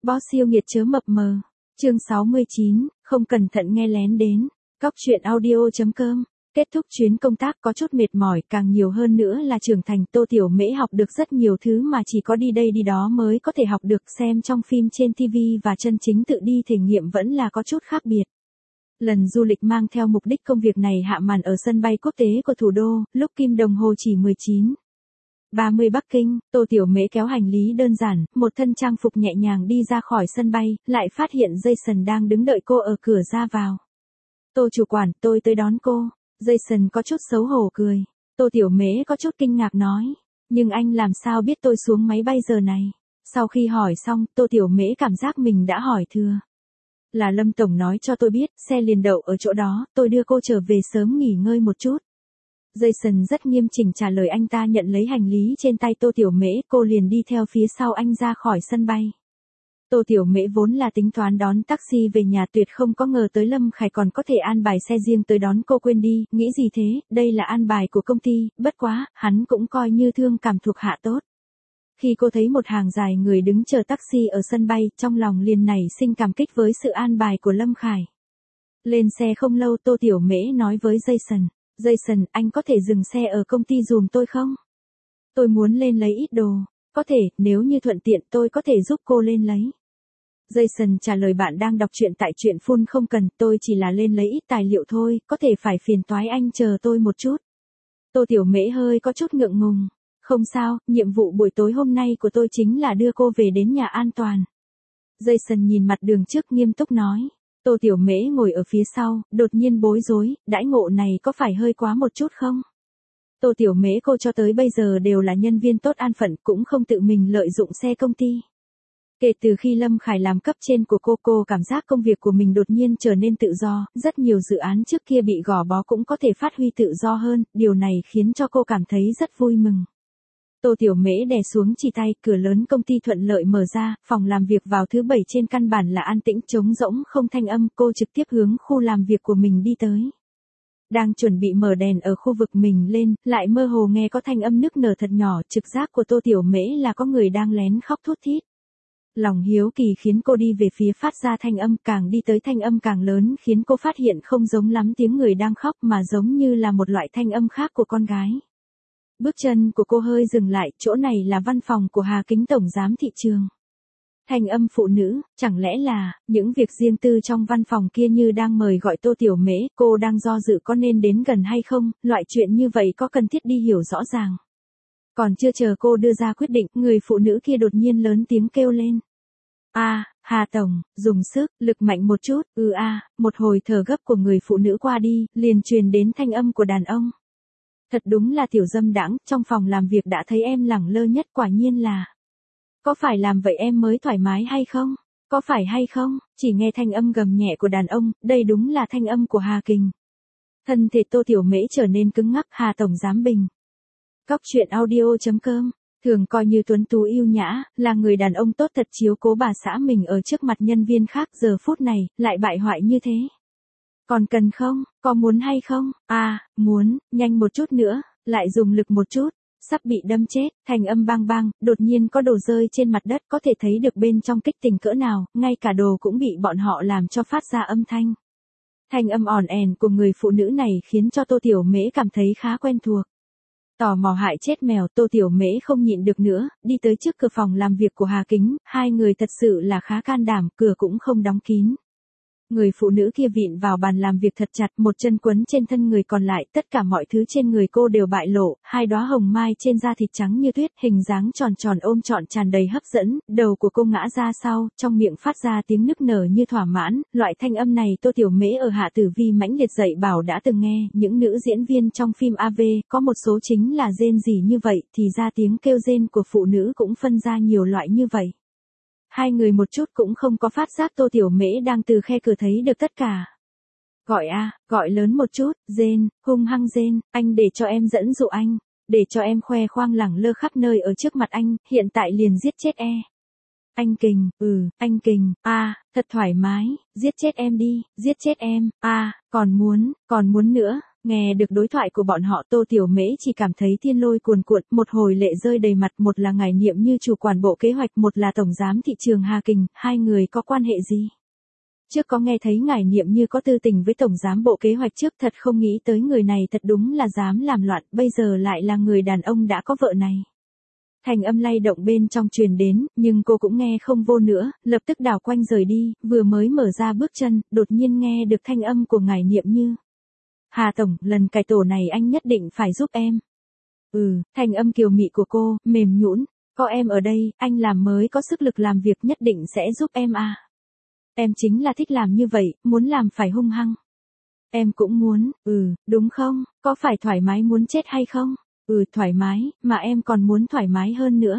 Boss siêu nghiệt chớ mập mờ. Chương 69, không cẩn thận nghe lén đến. Cóc truyện audio.com. Kết thúc chuyến công tác có chút mệt mỏi, càng nhiều hơn nữa là trưởng thành. Tô Tiểu Mễ học được rất nhiều thứ mà chỉ có đi đây đi đó mới có thể học được, xem trong phim trên TV và chân chính tự đi thể nghiệm vẫn là có chút khác biệt. Lần du lịch mang theo mục đích công việc này hạ màn ở sân bay quốc tế của thủ đô, lúc kim đồng hồ chỉ 19:30 Bắc Kinh. Tô Tiểu Mễ kéo hành lý đơn giản, một thân trang phục nhẹ nhàng đi ra khỏi sân bay, lại phát hiện Jason đang đứng đợi cô ở cửa ra vào. Tô chủ quản, tôi tới đón cô. Jason có chút xấu hổ cười. Tô Tiểu Mễ có chút kinh ngạc nói. Nhưng anh làm sao biết tôi xuống máy bay giờ này? Sau khi hỏi xong, Tô Tiểu Mễ cảm giác mình đã hỏi thừa. Là Lâm Tổng nói cho tôi biết, xe liền đậu ở chỗ đó, tôi đưa cô trở về sớm nghỉ ngơi một chút. Jason rất nghiêm chỉnh trả lời. Anh ta nhận lấy hành lý trên tay Tô Tiểu Mễ, cô liền đi theo phía sau anh ra khỏi sân bay. Tô Tiểu Mễ vốn là tính toán đón taxi về nhà, tuyệt không có ngờ tới Lâm Khải còn có thể an bài xe riêng tới đón cô. Quên đi, nghĩ gì thế, đây là an bài của công ty, bất quá, hắn cũng coi như thương cảm thuộc hạ tốt. Khi cô thấy một hàng dài người đứng chờ taxi ở sân bay, trong lòng liền nảy sinh cảm kích với sự an bài của Lâm Khải. Lên xe không lâu, Tô Tiểu Mễ nói với Jason. Jason, anh có thể dừng xe ở công ty giùm tôi không? Tôi muốn lên lấy ít đồ. Có thể, nếu như thuận tiện tôi có thể giúp cô lên lấy. Jason trả lời, bạn đang đọc truyện tại truyện full, không cần, tôi chỉ là lên lấy ít tài liệu thôi, có thể phải phiền toái anh chờ tôi một chút. Tô Tiểu Mễ hơi có chút ngượng ngùng. Không sao, nhiệm vụ buổi tối hôm nay của tôi chính là đưa cô về đến nhà an toàn. Jason nhìn mặt đường trước nghiêm túc nói. Tô Tiểu Mễ ngồi ở phía sau, đột nhiên bối rối, đãi ngộ này có phải hơi quá một chút không? Tô Tiểu Mễ cô cho tới bây giờ đều là nhân viên tốt an phận, cũng không tự mình lợi dụng xe công ty. Kể từ khi Lâm Khải làm cấp trên của cô cảm giác công việc của mình đột nhiên trở nên tự do, rất nhiều dự án trước kia bị gò bó cũng có thể phát huy tự do hơn, điều này khiến cho cô cảm thấy rất vui mừng. Tô Tiểu Mễ đè xuống chỉ tay, cửa lớn công ty thuận lợi mở ra, phòng làm việc vào thứ 7 trên căn bản là an tĩnh trống rỗng không thanh âm, cô trực tiếp hướng khu làm việc của mình đi tới. Đang chuẩn bị mở đèn ở khu vực mình lên, lại mơ hồ nghe có thanh âm nức nở thật nhỏ, trực giác của Tô Tiểu Mễ là có người đang lén khóc thút thít. Lòng hiếu kỳ khiến cô đi về phía phát ra thanh âm, càng đi tới thanh âm càng lớn khiến cô phát hiện không giống lắm tiếng người đang khóc mà giống như là một loại thanh âm khác của con gái. Bước chân của cô hơi dừng lại, chỗ này là văn phòng của Hà Kính tổng giám thị trường. Thanh âm phụ nữ, chẳng lẽ là, những việc riêng tư trong văn phòng kia như đang mời gọi Tô Tiểu Mễ, cô đang do dự có nên đến gần hay không, loại chuyện như vậy có cần thiết đi hiểu rõ ràng. Còn chưa chờ cô đưa ra quyết định, người phụ nữ kia đột nhiên lớn tiếng kêu lên. Hà Tổng, dùng sức, lực mạnh một chút, một hồi thở gấp của người phụ nữ qua đi, liền truyền đến thanh âm của đàn ông. Thật đúng là tiểu dâm đãng, trong phòng làm việc đã thấy em lẳng lơ nhất, quả nhiên là. Có phải làm vậy em mới thoải mái hay không? Có phải hay không? Chỉ nghe thanh âm gầm nhẹ của đàn ông, đây đúng là thanh âm của Hà Kình. Thân thể Tô Tiểu Mễ trở nên cứng ngắc. Hà Tổng giám bình. Cóc truyện audio.com. Thường coi như tuấn tú yêu nhã, là người đàn ông tốt thật, chiếu cố bà xã mình ở trước mặt nhân viên khác, giờ phút này, lại bại hoại như thế. Còn cần không? Có muốn hay không? Muốn, nhanh một chút nữa, lại dùng lực một chút, sắp bị đâm chết. Thành âm bang bang, đột nhiên có đồ rơi trên mặt đất, có thể thấy được bên trong kích tình cỡ nào, ngay cả đồ cũng bị bọn họ làm cho phát ra âm thanh. Thanh âm ỏn ẻn của người phụ nữ này khiến cho Tô Tiểu Mễ cảm thấy khá quen thuộc. Tò mò hại chết mèo, Tô Tiểu Mễ không nhịn được nữa, đi tới trước cửa phòng làm việc của Hà Kính, hai người thật sự là khá can đảm, cửa cũng không đóng kín. Người phụ nữ kia vịn vào bàn làm việc thật chặt, một chân quấn trên thân người còn lại, tất cả mọi thứ trên người cô đều bại lộ, hai đóa hồng mai trên da thịt trắng như tuyết, hình dáng tròn tròn ôm trọn tràn đầy hấp dẫn, đầu của cô ngã ra sau, trong miệng phát ra tiếng nức nở như thỏa mãn, loại thanh âm này Tô Tiểu Mễ ở Hạ Tử Vi mãnh liệt dạy bảo đã từng nghe, những nữ diễn viên trong phim AV, có một số chính là rên rỉ như vậy, thì ra tiếng kêu rên của phụ nữ cũng phân ra nhiều loại như vậy. Hai người một chút cũng không có phát giác Tô Tiểu Mễ đang từ khe cửa thấy được tất cả. Gọi lớn một chút, rên, hung hăng rên, anh để cho em dẫn dụ anh, để cho em khoe khoang lẳng lơ khắp nơi ở trước mặt anh, hiện tại liền giết chết Anh Kình, anh Kình, thật thoải mái, giết chết em đi, giết chết em, còn muốn nữa, Nghe được đối thoại của bọn họ Tô Tiểu Mễ chỉ cảm thấy thiên lôi cuồn cuộn, một hồi lệ rơi đầy mặt, một là Ngải Niệm Như chủ quản bộ kế hoạch, một là tổng giám thị trường Hà Kình, hai người có quan hệ gì? Trước có nghe thấy Ngải Niệm Như có tư tình với tổng giám bộ kế hoạch trước, thật không nghĩ tới người này thật đúng là dám làm loạn, bây giờ lại là người đàn ông đã có vợ này. Thanh âm lay động bên trong truyền đến, nhưng cô cũng nghe không vô nữa, lập tức đảo quanh rời đi, vừa mới mở ra bước chân, đột nhiên nghe được thanh âm của Ngải Niệm Như. Hà tổng, lần cải tổ này anh nhất định phải giúp em. Thanh âm kiều mị của cô, mềm nhũn, có em ở đây, anh làm mới có sức lực làm việc, nhất định sẽ giúp em à. Em chính là thích làm như vậy, muốn làm phải hung hăng. Em cũng muốn, đúng không, có phải thoải mái muốn chết hay không? Thoải mái, mà em còn muốn thoải mái hơn nữa.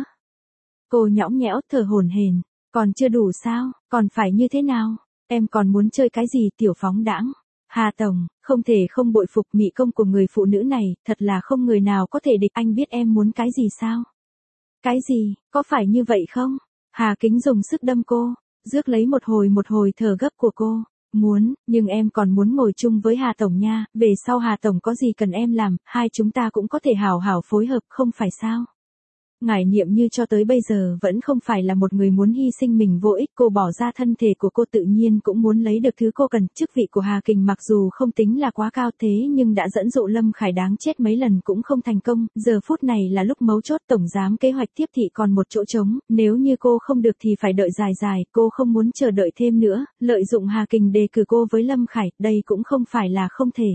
Cô nhõng nhẽo thở hổn hển, còn chưa đủ sao, còn phải như thế nào? Em còn muốn chơi cái gì tiểu phóng đãng? Hà tổng, không thể không bội phục mỹ công của người phụ nữ này, thật là không người nào có thể địch, anh biết em muốn cái gì sao? Cái gì, có phải như vậy không? Hà Kính dùng sức đâm cô, rước lấy một hồi thở gấp của cô. Muốn, nhưng em còn muốn ngồi chung với Hà tổng nha, về sau Hà tổng có gì cần em làm, hai chúng ta cũng có thể hảo hảo phối hợp, không phải sao? Ngải Niệm Như cho tới bây giờ vẫn không phải là một người muốn hy sinh mình vô ích, cô bỏ ra thân thể của cô tự nhiên cũng muốn lấy được thứ cô cần. Chức vị của Hà Kình mặc dù không tính là quá cao thế nhưng đã dẫn dụ Lâm Khải đáng chết mấy lần cũng không thành công, giờ phút này là lúc mấu chốt, tổng giám kế hoạch tiếp thị còn một chỗ trống, nếu như cô không được thì phải đợi dài, cô không muốn chờ đợi thêm nữa, lợi dụng Hà Kình đề cử cô với Lâm Khải, đây cũng không phải là không thể.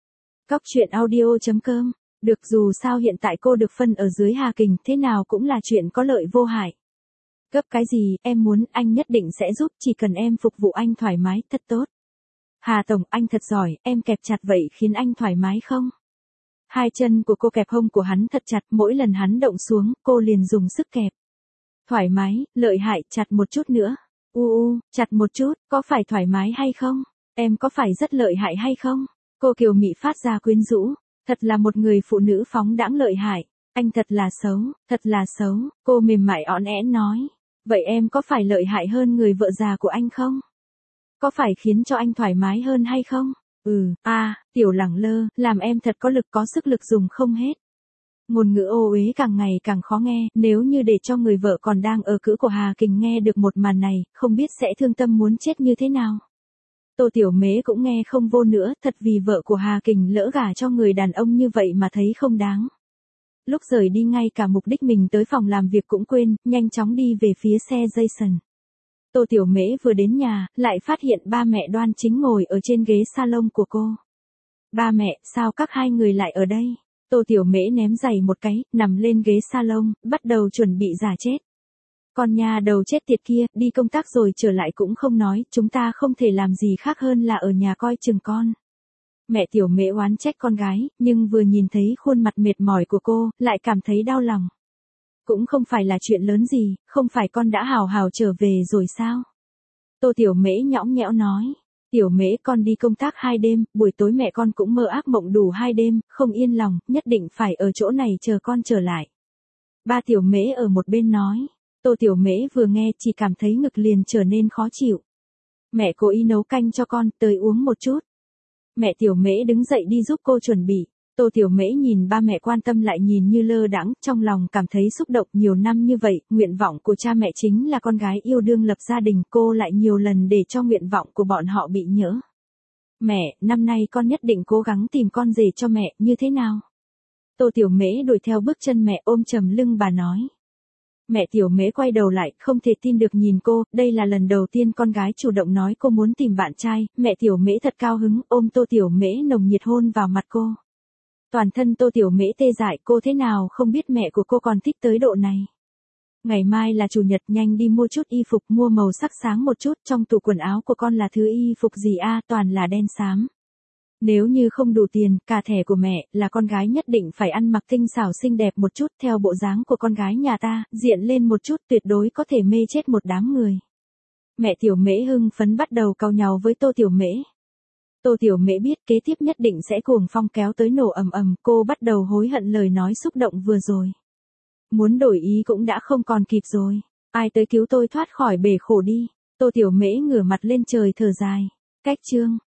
Cóc truyện audio.com. Được, dù sao hiện tại cô được phân ở dưới Hà Kình, thế nào cũng là chuyện có lợi vô hại. Gấp cái gì, em muốn, anh nhất định sẽ giúp, chỉ cần em phục vụ anh thoải mái, thật tốt. Hà tổng, anh thật giỏi, em kẹp chặt vậy khiến anh thoải mái không? Hai chân của cô kẹp hông của hắn thật chặt, mỗi lần hắn động xuống, cô liền dùng sức kẹp. Thoải mái, lợi hại, chặt một chút nữa. Chặt một chút, có phải thoải mái hay không? Em có phải rất lợi hại hay không? Cô kiều mị phát ra quyến rũ. Thật là một người phụ nữ phóng đãng lợi hại, anh thật là xấu, cô mềm mại õn ẽn nói. Vậy em có phải lợi hại hơn người vợ già của anh không? Có phải khiến cho anh thoải mái hơn hay không? Tiểu lẳng lơ, làm em thật có lực có sức lực dùng không hết. Ngôn ngữ ô uế càng ngày càng khó nghe, nếu như để cho người vợ còn đang ở cữ của Hà Kình nghe được một màn này, không biết sẽ thương tâm muốn chết như thế nào. Tô Tiểu Mễ cũng nghe không vô nữa, thật vì vợ của Hà Kình lỡ gả cho người đàn ông như vậy mà thấy không đáng. Lúc rời đi ngay cả mục đích mình tới phòng làm việc cũng quên, nhanh chóng đi về phía xe Jason. Tô Tiểu Mễ vừa đến nhà, lại phát hiện ba mẹ Đoan Chính ngồi ở trên ghế salon của cô. Ba mẹ, sao các hai người lại ở đây? Tô Tiểu Mễ ném giày một cái, nằm lên ghế salon, bắt đầu chuẩn bị giả chết. Con nhà đầu chết tiệt kia, đi công tác rồi trở lại cũng không nói, chúng ta không thể làm gì khác hơn là ở nhà coi chừng con. Mẹ Tiểu Mễ oán trách con gái, nhưng vừa nhìn thấy khuôn mặt mệt mỏi của cô, lại cảm thấy đau lòng. Cũng không phải là chuyện lớn gì, không phải con đã hào hào trở về rồi sao? Tô Tiểu Mễ nhõng nhẽo nói. Tiểu Mễ, con đi công tác 2 đêm, buổi tối mẹ con cũng mơ ác mộng đủ 2 đêm, không yên lòng, nhất định phải ở chỗ này chờ con trở lại. Ba Tiểu Mễ ở một bên nói. Tô Tiểu Mễ vừa nghe chỉ cảm thấy ngực liền trở nên khó chịu. Mẹ cố ý nấu canh cho con, tới uống một chút. Mẹ Tiểu Mễ đứng dậy đi giúp cô chuẩn bị. Tô Tiểu Mễ nhìn ba mẹ quan tâm lại nhìn như lơ đãng, trong lòng cảm thấy xúc động. Nhiều năm như vậy, nguyện vọng của cha mẹ chính là con gái yêu đương lập gia đình, cô lại nhiều lần để cho nguyện vọng của bọn họ bị nhỡ. Mẹ, năm nay con nhất định cố gắng tìm con rể cho mẹ, như thế nào? Tô Tiểu Mễ đuổi theo bước chân mẹ ôm chầm lưng bà nói. Mẹ Tiểu Mễ quay đầu lại, không thể tin được nhìn cô, đây là lần đầu tiên con gái chủ động nói cô muốn tìm bạn trai, mẹ Tiểu Mễ thật cao hứng, ôm Tô Tiểu Mễ nồng nhiệt hôn vào mặt cô. Toàn thân Tô Tiểu Mễ tê dại, cô thế nào không biết mẹ của cô còn thích tới độ này. Ngày mai là chủ nhật, nhanh đi mua chút y phục, mua màu sắc sáng một chút, trong tủ quần áo của con là thứ y phục gì a, toàn là đen xám. Nếu như không đủ tiền, cả thẻ của mẹ, là con gái nhất định phải ăn mặc tinh xảo xinh đẹp một chút, theo bộ dáng của con gái nhà ta, diện lên một chút tuyệt đối có thể mê chết một đám người. Mẹ Tiểu Mễ hưng phấn bắt đầu cau nhàu với Tô Tiểu Mễ. Tô Tiểu Mễ biết kế tiếp nhất định sẽ cuồng phong kéo tới nổ ầm ầm, cô bắt đầu hối hận lời nói xúc động vừa rồi. Muốn đổi ý cũng đã không còn kịp rồi. Ai tới cứu tôi thoát khỏi bể khổ đi. Tô Tiểu Mễ ngửa mặt lên trời thở dài. Cách chương